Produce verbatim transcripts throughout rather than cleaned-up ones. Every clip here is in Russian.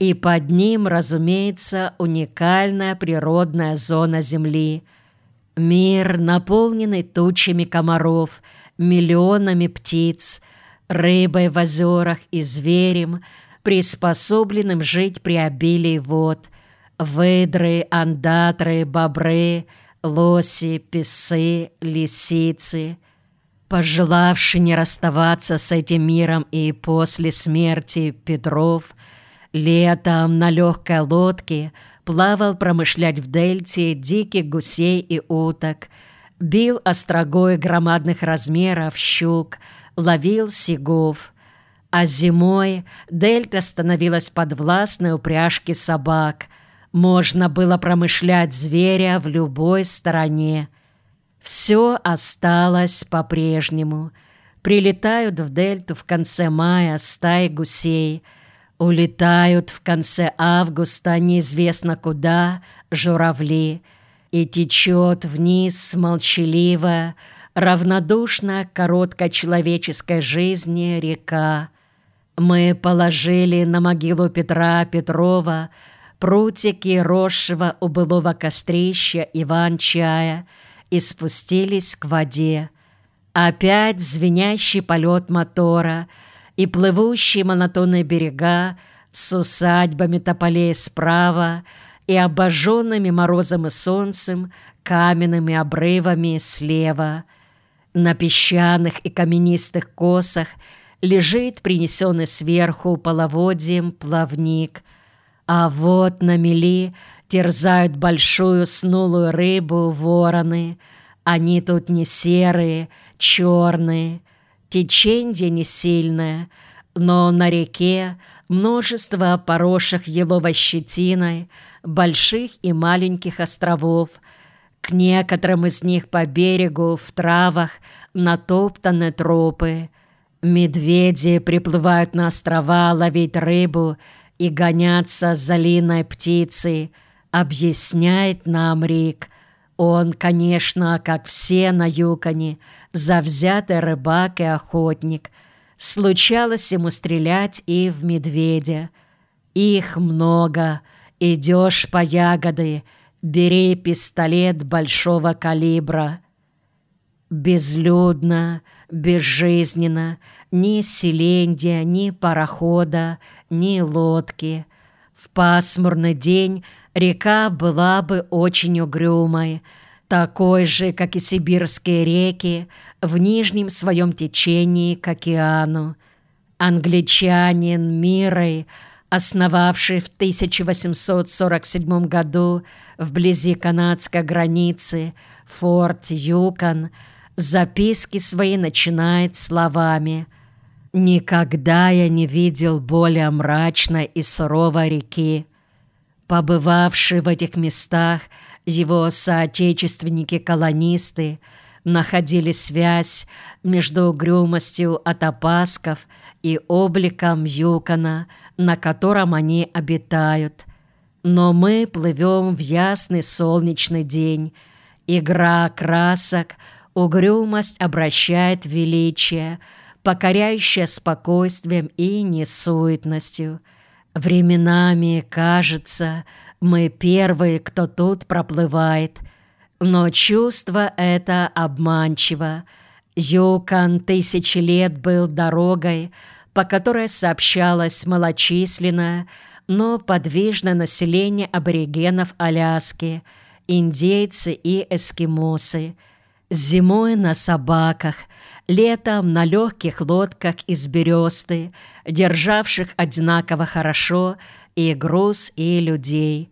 И под ним, разумеется, уникальная природная зона Земли. Мир, наполненный тучами комаров, миллионами птиц, рыбой в озерах и зверем, приспособленным жить при обилии вод. Выдры, андатры, бобры, лоси, песы, лисицы. Пожелавший не расставаться с этим миром и после смерти Петров, летом на легкой лодке плавал промышлять в дельте диких гусей и уток, бил острогой громадных размеров щук, ловил сигов. А зимой дельта становилась подвластной упряжке собак. Можно было промышлять зверя в любой стороне. Все осталось по-прежнему. Прилетают в дельту в конце мая стаи гусей, улетают в конце августа неизвестно куда журавли, и течет вниз молчаливая, равнодушно короткой человеческой жизни река. Мы положили на могилу Петра Петрова прутики росшего у былого кострища Иван-чая и спустились к воде. Опять звенящий полет мотора и плывущие монотонные берега с усадьбами тополей справа и обожженными морозом и солнцем каменными обрывами слева. На песчаных и каменистых косах лежит принесенный сверху половодьем плавник, а вот на мели терзают большую снулую рыбу вороны. Они тут не серые, черные, теченье не сильное, но на реке множество поросших еловой щетиной больших и маленьких островов. К некоторым из них по берегу в травах натоптаны тропы. Медведи приплывают на острова ловить рыбу и гоняться за линой птицей, объясняет нам Рик. Он, конечно, как все на Юконе, завзятый рыбак и охотник. Случалось ему стрелять и в медведя. Их много. Идешь по ягоды, бери пистолет большого калибра. Безлюдно, безжизненно, ни селенья, ни парохода, ни лодки. В пасмурный день река была бы очень угрюмой, такой же, как и сибирские реки, в нижнем своем течении к океану. Англичанин Миррей, основавший в тысяча восемьсот сорок седьмом году вблизи канадской границы форт Юкон, записки свои начинает словами: «Никогда я не видел более мрачной и суровой реки». Побывавшие в этих местах его соотечественники-колонисты находили связь между угрюмостью атапасков и обликом Юкона, на котором они обитают. Но мы плывем в ясный солнечный день. Игра красок, угрюмость обращает в величие, покоряющее спокойствием и несуетностью. Временами кажется, мы первые, кто тут проплывает, но чувство это обманчиво. Юкон тысячи лет был дорогой, по которой сообщалось малочисленное, но подвижное население аборигенов Аляски, индейцы и эскимосы. Зимой на собаках, летом на легких лодках из бересты, державших одинаково хорошо и груз, и людей.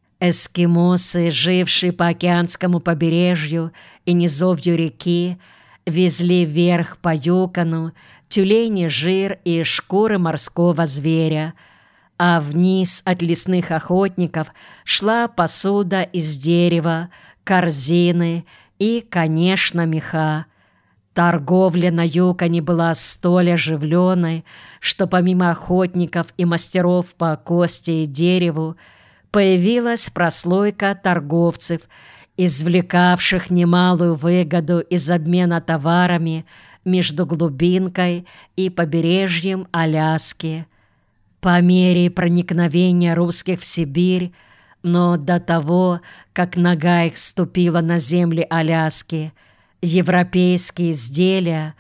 Эскимосы, жившие по океанскому побережью и низовью реки, везли вверх по Юкону тюлени жир и шкуры морского зверя, а вниз от лесных охотников шла посуда из дерева, корзины и, конечно, меха. Торговля на Юконе была столь оживленной, что помимо охотников и мастеров по кости и дереву появилась прослойка торговцев, извлекавших немалую выгоду из обмена товарами между глубинкой и побережьем Аляски. По мере проникновения русских в Сибирь, но до того, как нога их ступила на земли Аляски, европейские изделия,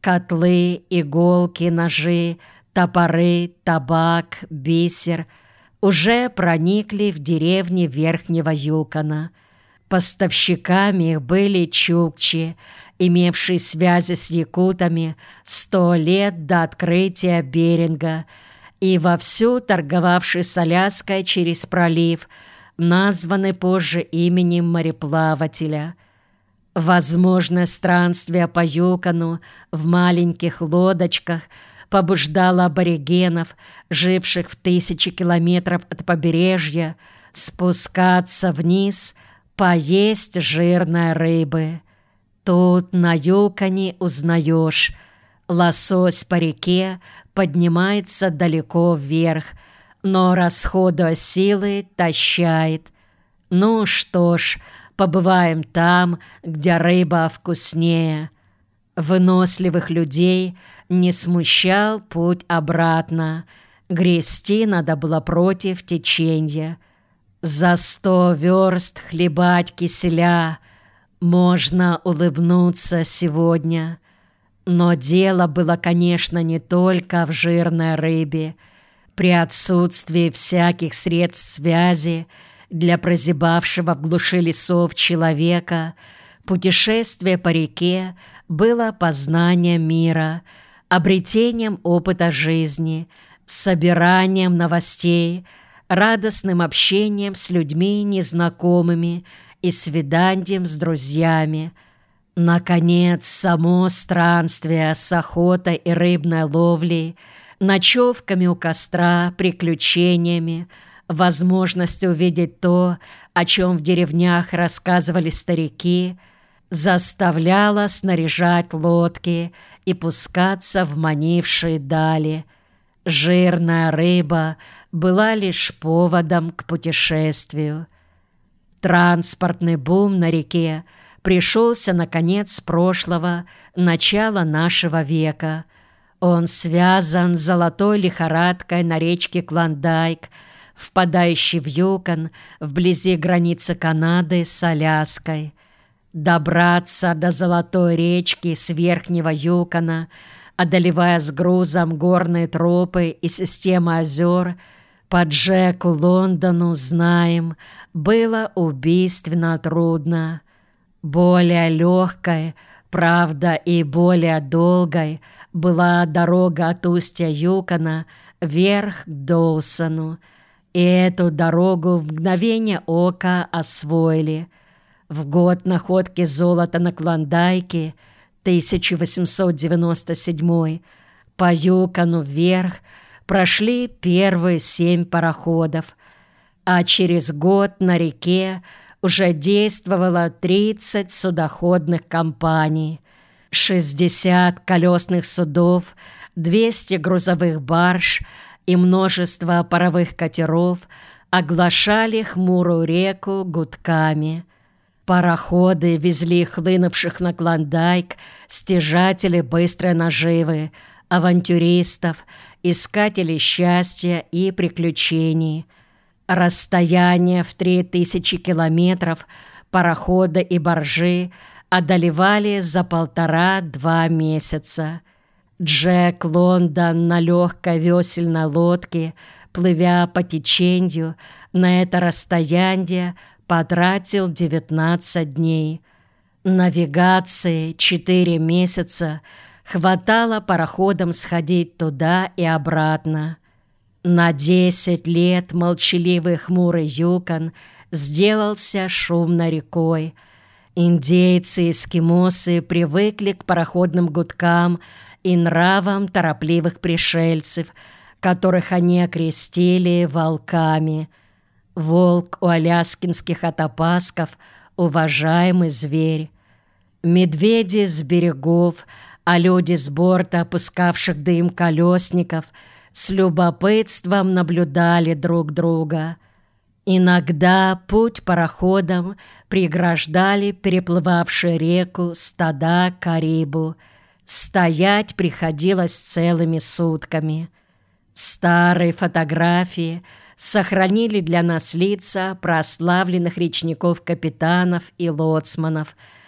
котлы, иголки, ножи, топоры, табак, бисер уже проникли в деревни Верхнего Юкона. Поставщиками их были чукчи, имевшие связи с якутами сто лет до открытия Беринга и вовсю торговавшие с Аляской через пролив, названный позже именем мореплавателя. Возможное странствие по Юкону в маленьких лодочках побуждало аборигенов, живших в тысячи километров от побережья, спускаться вниз, поесть жирной рыбы. Тут на Юконе узнаешь, лосось по реке поднимается далеко вверх, но, расходуя силы, тащает. Ну что ж, побываем там, где рыба вкуснее. Выносливых людей не смущал путь обратно. Грести надо было против течения. За сто верст хлебать киселя можно улыбнуться сегодня. Но дело было, конечно, не только в жирной рыбе. При отсутствии всяких средств связи для прозябавшего в глуши лесов человека путешествие по реке было познанием мира, обретением опыта жизни, собиранием новостей, радостным общением с людьми незнакомыми и свиданием с друзьями. Наконец, само странствие с охотой и рыбной ловлей, ночевками у костра, приключениями, возможностью увидеть то, о чем в деревнях рассказывали старики, заставляло снаряжать лодки и пускаться в манившие дали. Жирная рыба была лишь поводом к путешествию. Транспортный бум на реке пришелся на конец прошлого, начала нашего века. Он связан с золотой лихорадкой на речке Клондайк, впадающей в Юкон вблизи границы Канады с Аляской. Добраться до Золотой речки с Верхнего Юкона, одолевая с грузом горные тропы и системы озер, по Джеку Лондону, знаем, было убийственно трудно. Более легкой, правда, и более долгой была дорога от устья Юкона вверх к Доусону, и эту дорогу в мгновение ока освоили. В год находки золота на Клондайке, тысяча восемьсот девяносто седьмой, по Юкону вверх прошли первые семь пароходов, а через год на реке уже действовало тридцать судоходных компаний, шестьдесят колесных судов, двести грузовых барж и множество паровых катеров оглашали хмурую реку гудками. Пароходы везли хлынувших на Клондайк стяжателей быстрой наживы, авантюристов, искателей счастья и приключений. Расстояние в три тысячи километров пароходы и баржи одолевали за полтора-два месяца. Джек Лондон на легкой весельной лодке, плывя по течению, на это расстояние потратил девятнадцать дней. Навигации четыре месяца хватало пароходам сходить туда и обратно. На десять лет молчаливый хмурый Юкон сделался шумной рекой. Индейцы и эскимосы привыкли к пароходным гудкам и нравам торопливых пришельцев, которых они окрестили волками. Волк у аляскинских атапасков — уважаемый зверь. Медведи с берегов, а люди с борта опускавших дым колесников с любопытством наблюдали друг друга. Иногда путь пароходам преграждали переплывавшие реку стада карибу. Стоять приходилось целыми сутками. Старые фотографии сохранили для нас лица прославленных речников-капитанов и лоцманов,